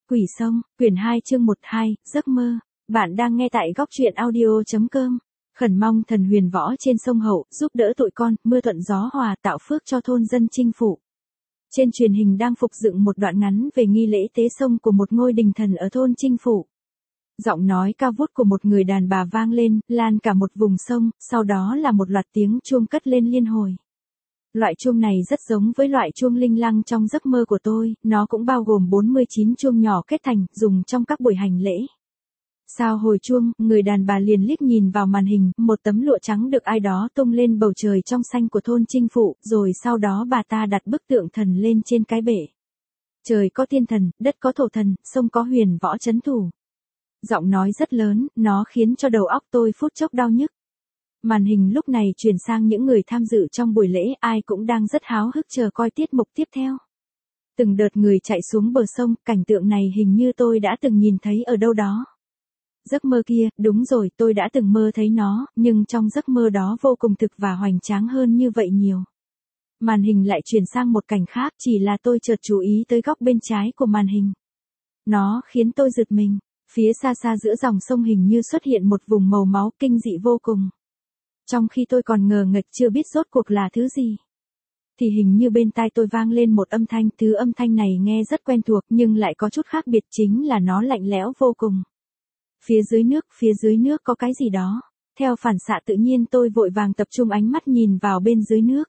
Quỷ Sông, quyển 2 chương 12, giấc mơ. Bạn đang nghe tại góc truyện audio.com. Khẩn mong thần huyền võ trên sông Hậu, giúp đỡ tụi con, mưa thuận gió hòa, tạo phước cho thôn dân chinh phủ. Trên truyền hình đang phục dựng một đoạn ngắn về nghi lễ tế sông của một ngôi đình thần ở thôn Chinh Phủ. Giọng nói cao vút của một người đàn bà vang lên, lan cả một vùng sông, sau đó là một loạt tiếng chuông cất lên liên hồi. Loại chuông này rất giống với loại chuông linh lăng trong giấc mơ của tôi, nó cũng bao gồm 49 chuông nhỏ kết thành, dùng trong các buổi hành lễ. Sau hồi chuông, người đàn bà liền liếc nhìn vào màn hình, một tấm lụa trắng được ai đó tung lên bầu trời trong xanh của thôn Chinh Phụ, rồi sau đó bà ta đặt bức tượng thần lên trên cái bể. Trời có thiên thần, đất có thổ thần, sông có huyền võ trấn thủ. Giọng nói rất lớn, nó khiến cho đầu óc tôi phút chốc đau nhức. Màn hình lúc này chuyển sang những người tham dự trong buổi lễ, ai cũng đang rất háo hức chờ coi tiết mục tiếp theo. Từng đợt người chạy xuống bờ sông, cảnh tượng này hình như tôi đã từng nhìn thấy ở đâu đó. Giấc mơ kia, đúng rồi, tôi đã từng mơ thấy nó, nhưng trong giấc mơ đó vô cùng thực và hoành tráng hơn như vậy nhiều. Màn hình lại chuyển sang một cảnh khác, chỉ là tôi chợt chú ý tới góc bên trái của màn hình. Nó khiến tôi giật mình, phía xa xa giữa dòng sông hình như xuất hiện một vùng màu máu kinh dị vô cùng. Trong khi tôi còn ngờ nghệch chưa biết rốt cuộc là thứ gì, thì hình như bên tai tôi vang lên một âm thanh, thứ âm thanh này nghe rất quen thuộc nhưng lại có chút khác biệt, chính là nó lạnh lẽo vô cùng. Phía dưới nước có cái gì đó. Theo phản xạ tự nhiên tôi vội vàng tập trung ánh mắt nhìn vào bên dưới nước.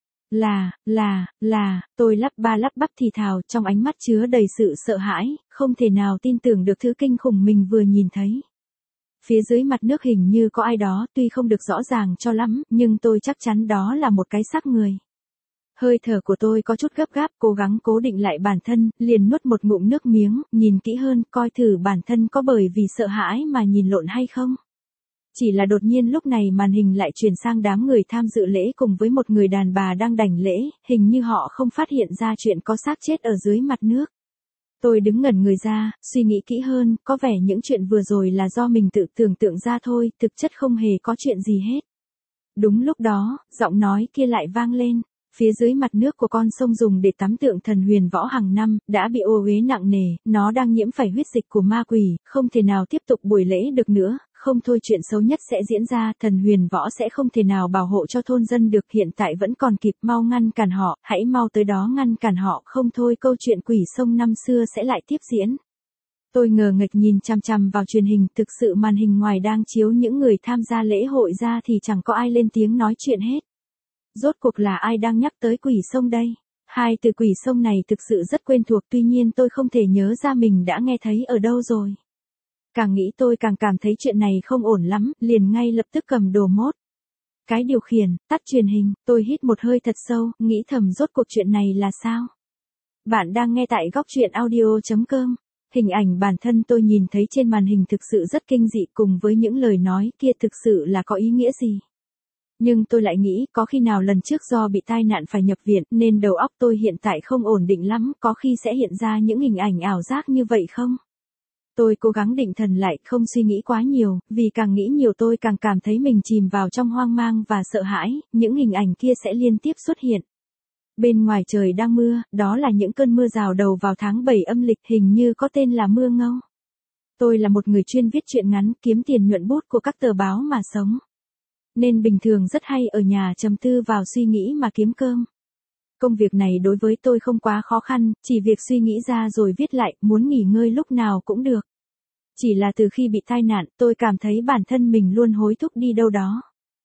Tôi lắp bắp thì thào, trong ánh mắt chứa đầy sự sợ hãi, không thể nào tin tưởng được thứ kinh khủng mình vừa nhìn thấy. Phía dưới mặt nước hình như có ai đó, tuy không được rõ ràng cho lắm, nhưng tôi chắc chắn đó là một cái xác người. Hơi thở của tôi có chút gấp gáp, cố gắng cố định lại bản thân, liền nuốt một ngụm nước miếng, nhìn kỹ hơn, coi thử bản thân có bởi vì sợ hãi mà nhìn lộn hay không. Chỉ là đột nhiên lúc này màn hình lại chuyển sang đám người tham dự lễ cùng với một người đàn bà đang đảnh lễ, hình như họ không phát hiện ra chuyện có xác chết ở dưới mặt nước. Tôi đứng ngẩn người ra, suy nghĩ kỹ hơn, có vẻ những chuyện vừa rồi là do mình tự tưởng tượng ra thôi, thực chất không hề có chuyện gì hết. Đúng lúc đó, giọng nói kia lại vang lên. Phía dưới mặt nước của con sông dùng để tắm tượng thần huyền võ hàng năm, đã bị ô uế nặng nề, nó đang nhiễm phải huyết dịch của ma quỷ, không thể nào tiếp tục buổi lễ được nữa, không thôi chuyện xấu nhất sẽ diễn ra, thần huyền võ sẽ không thể nào bảo hộ cho thôn dân được, hiện tại vẫn còn kịp, mau ngăn cản họ, hãy mau tới đó ngăn cản họ, không thôi câu chuyện quỷ sông năm xưa sẽ lại tiếp diễn. Tôi ngờ nghệch nhìn chằm chằm vào truyền hình, thực sự màn hình ngoài đang chiếu những người tham gia lễ hội ra thì chẳng có ai lên tiếng nói chuyện hết. Rốt cuộc là ai đang nhắc tới quỷ sông đây? Hai từ quỷ sông này thực sự rất quen thuộc, tuy nhiên tôi không thể nhớ ra mình đã nghe thấy ở đâu rồi. Càng nghĩ tôi càng cảm thấy chuyện này không ổn lắm, liền ngay lập tức cầm đồ mốt cái điều khiển, tắt truyền hình, tôi hít một hơi thật sâu, nghĩ thầm rốt cuộc chuyện này là sao? Bạn đang nghe tại góc truyện audio.com. Hình ảnh bản thân tôi nhìn thấy trên màn hình thực sự rất kinh dị, cùng với những lời nói kia thực sự là có ý nghĩa gì? Nhưng tôi lại nghĩ, có khi nào lần trước do bị tai nạn phải nhập viện, nên đầu óc tôi hiện tại không ổn định lắm, có khi sẽ hiện ra những hình ảnh ảo giác như vậy không? Tôi cố gắng định thần lại, không suy nghĩ quá nhiều, vì càng nghĩ nhiều tôi càng cảm thấy mình chìm vào trong hoang mang và sợ hãi, những hình ảnh kia sẽ liên tiếp xuất hiện. Bên ngoài trời đang mưa, đó là những cơn mưa rào đầu vào tháng 7 âm lịch, hình như có tên là mưa ngâu. Tôi là một người chuyên viết truyện ngắn, kiếm tiền nhuận bút của các tờ báo mà sống. Nên bình thường rất hay ở nhà trầm tư vào suy nghĩ mà kiếm cơm. Công việc này đối với tôi không quá khó khăn, chỉ việc suy nghĩ ra rồi viết lại, muốn nghỉ ngơi lúc nào cũng được. Chỉ là từ khi bị tai nạn, tôi cảm thấy bản thân mình luôn hối thúc đi đâu đó.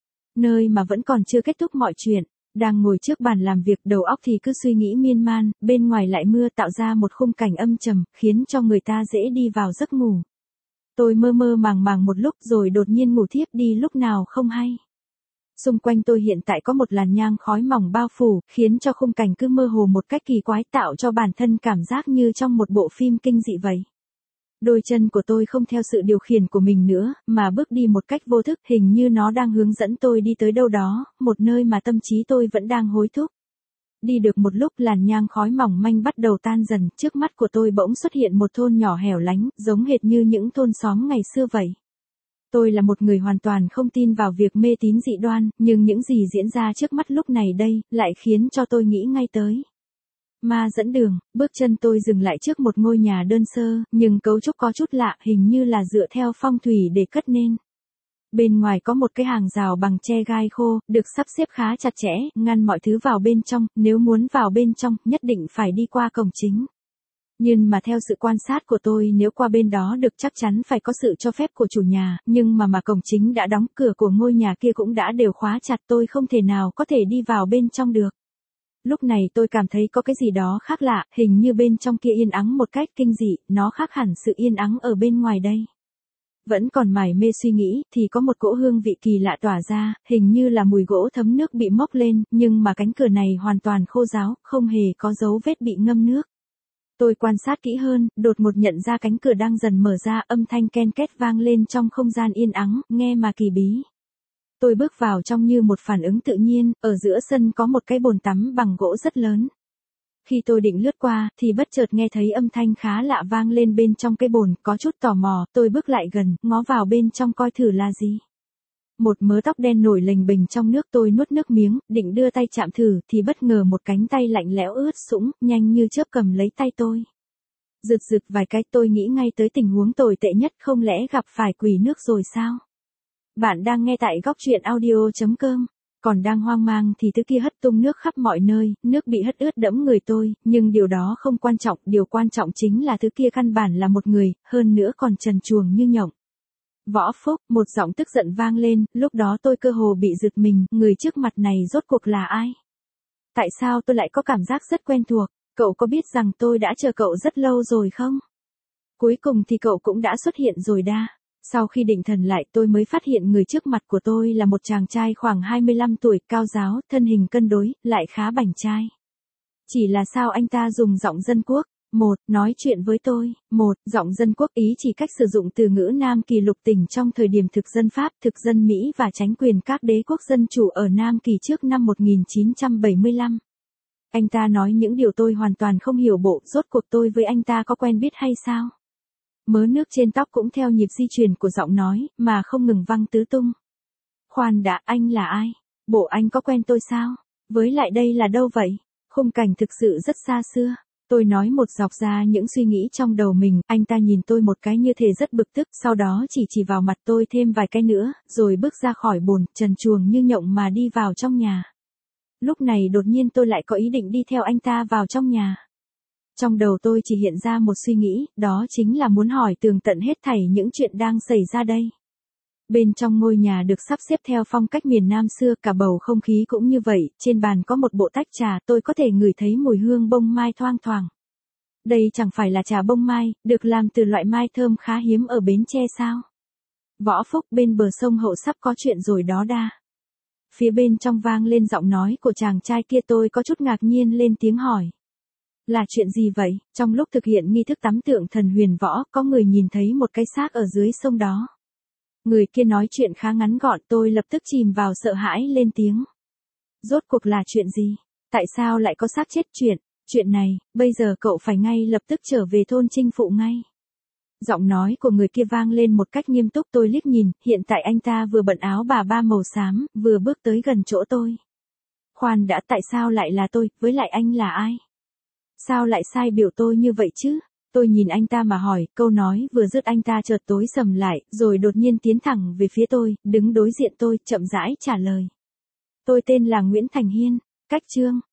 Nơi mà vẫn còn chưa kết thúc mọi chuyện, đang ngồi trước bàn làm việc, đầu óc thì cứ suy nghĩ miên man, bên ngoài lại mưa tạo ra một khung cảnh âm trầm, khiến cho người ta dễ đi vào giấc ngủ. Tôi mơ mơ màng màng một lúc rồi đột nhiên ngủ thiếp đi lúc nào không hay. Xung quanh tôi hiện tại có một làn nhang khói mỏng bao phủ, khiến cho khung cảnh cứ mơ hồ một cách kỳ quái, tạo cho bản thân cảm giác như trong một bộ phim kinh dị vậy. Đôi chân của tôi không theo sự điều khiển của mình nữa, mà bước đi một cách vô thức, hình như nó đang hướng dẫn tôi đi tới đâu đó, một nơi mà tâm trí tôi vẫn đang hối thúc. Đi được một lúc làn nhang khói mỏng manh bắt đầu tan dần, trước mắt của tôi bỗng xuất hiện một thôn nhỏ hẻo lánh, giống hệt như những thôn xóm ngày xưa vậy. Tôi là một người hoàn toàn không tin vào việc mê tín dị đoan, nhưng những gì diễn ra trước mắt lúc này đây, lại khiến cho tôi nghĩ ngay tới Ma dẫn đường, bước chân tôi dừng lại trước một ngôi nhà đơn sơ, nhưng cấu trúc có chút lạ, hình như là dựa theo phong thủy để cất nên. Bên ngoài có một cái hàng rào bằng tre gai khô, được sắp xếp khá chặt chẽ, ngăn mọi thứ vào bên trong, nếu muốn vào bên trong, nhất định phải đi qua cổng chính. Nhưng mà theo sự quan sát của tôi, nếu qua bên đó được chắc chắn phải có sự cho phép của chủ nhà, nhưng mà cổng chính đã đóng, cửa của ngôi nhà kia cũng đã đều khóa chặt, tôi không thể nào có thể đi vào bên trong được. Lúc này tôi cảm thấy có cái gì đó khác lạ, hình như bên trong kia yên ắng một cách kinh dị, nó khác hẳn sự yên ắng ở bên ngoài đây. Vẫn còn mải mê suy nghĩ, thì có một cỗ hương vị kỳ lạ tỏa ra, hình như là mùi gỗ thấm nước bị mốc lên, nhưng mà cánh cửa này hoàn toàn khô ráo, không hề có dấu vết bị ngâm nước. Tôi quan sát kỹ hơn, đột ngột nhận ra cánh cửa đang dần mở ra, âm thanh ken két vang lên trong không gian yên ắng, nghe mà kỳ bí. Tôi bước vào trong như một phản ứng tự nhiên, ở giữa sân có một cái bồn tắm bằng gỗ rất lớn. Khi tôi định lướt qua, thì bất chợt nghe thấy âm thanh khá lạ vang lên bên trong cái bồn, có chút tò mò, tôi bước lại gần, ngó vào bên trong coi thử là gì. Một mớ tóc đen nổi lềnh bềnh trong nước, tôi nuốt nước miếng, định đưa tay chạm thử, thì bất ngờ một cánh tay lạnh lẽo ướt sũng, nhanh như chớp cầm lấy tay tôi. Rực rực vài cái, tôi nghĩ ngay tới tình huống tồi tệ nhất, không lẽ gặp phải quỷ nước rồi sao? Bạn đang nghe tại góc truyện audio.com. Còn đang hoang mang thì thứ kia hất tung nước khắp mọi nơi, nước bị hất ướt đẫm người tôi, nhưng điều đó không quan trọng, điều quan trọng chính là thứ kia căn bản là một người, hơn nữa còn trần truồng như nhộng. Võ Phúc, một giọng tức giận vang lên, lúc đó tôi cơ hồ bị giật mình, người trước mặt này rốt cuộc là ai? Tại sao tôi lại có cảm giác rất quen thuộc, cậu có biết rằng tôi đã chờ cậu rất lâu rồi không? Cuối cùng thì cậu cũng đã xuất hiện rồi đa. Sau khi định thần lại tôi mới phát hiện người trước mặt của tôi là một chàng trai khoảng 25 tuổi, cao ráo, thân hình cân đối, lại khá bảnh trai. Chỉ là sao anh ta dùng giọng dân quốc? Nói chuyện với tôi. Giọng dân quốc ý chỉ cách sử dụng từ ngữ Nam Kỳ lục tỉnh trong thời điểm thực dân Pháp, thực dân Mỹ và tránh quyền các đế quốc dân chủ ở Nam Kỳ trước năm 1975. Anh ta nói những điều tôi hoàn toàn không hiểu bộ, rốt cuộc tôi với anh ta có quen biết hay sao? Mớ nước trên tóc cũng theo nhịp di chuyển của giọng nói, mà không ngừng văng tứ tung. Khoan đã, anh là ai? Bộ anh có quen tôi sao? Với lại đây là đâu vậy? Khung cảnh thực sự rất xa xưa. Tôi nói một dọc ra những suy nghĩ trong đầu mình, anh ta nhìn tôi một cái như thể rất bực tức, sau đó chỉ vào mặt tôi thêm vài cái nữa, rồi bước ra khỏi bồn, trần truồng như nhộng mà đi vào trong nhà. Lúc này đột nhiên tôi lại có ý định đi theo anh ta vào trong nhà. Trong đầu tôi chỉ hiện ra một suy nghĩ, đó chính là muốn hỏi tường tận hết thảy những chuyện đang xảy ra đây. Bên trong ngôi nhà được sắp xếp theo phong cách miền Nam xưa, cả bầu không khí cũng như vậy, trên bàn có một bộ tách trà, tôi có thể ngửi thấy mùi hương bông mai thoang thoảng. Đây chẳng phải là trà bông mai, được làm từ loại mai thơm khá hiếm ở Bến Tre sao? Võ Phúc, bên bờ sông Hậu sắp có chuyện rồi đó đa. Phía bên trong vang lên giọng nói của chàng trai kia, tôi có chút ngạc nhiên lên tiếng hỏi. Là chuyện gì vậy? Trong lúc thực hiện nghi thức tắm tượng thần huyền võ, có người nhìn thấy một cái xác ở dưới sông đó. Người kia nói chuyện khá ngắn gọn, tôi lập tức chìm vào sợ hãi lên tiếng. Rốt cuộc là chuyện gì? Tại sao lại có xác chết? Chuyện này, bây giờ cậu phải ngay lập tức trở về thôn Trinh Phụ ngay. Giọng nói của người kia vang lên một cách nghiêm túc, tôi liếc nhìn, hiện tại anh ta vừa bận áo bà ba màu xám, vừa bước tới gần chỗ tôi. Khoan đã, tại sao lại là tôi, với lại anh là ai? Sao lại sai biểu tôi như vậy chứ? Tôi nhìn anh ta mà hỏi, câu nói vừa dứt anh ta chợt tối sầm lại, rồi đột nhiên tiến thẳng về phía tôi, đứng đối diện tôi, chậm rãi trả lời. Tôi tên là Nguyễn Thành Hiên, cách chương.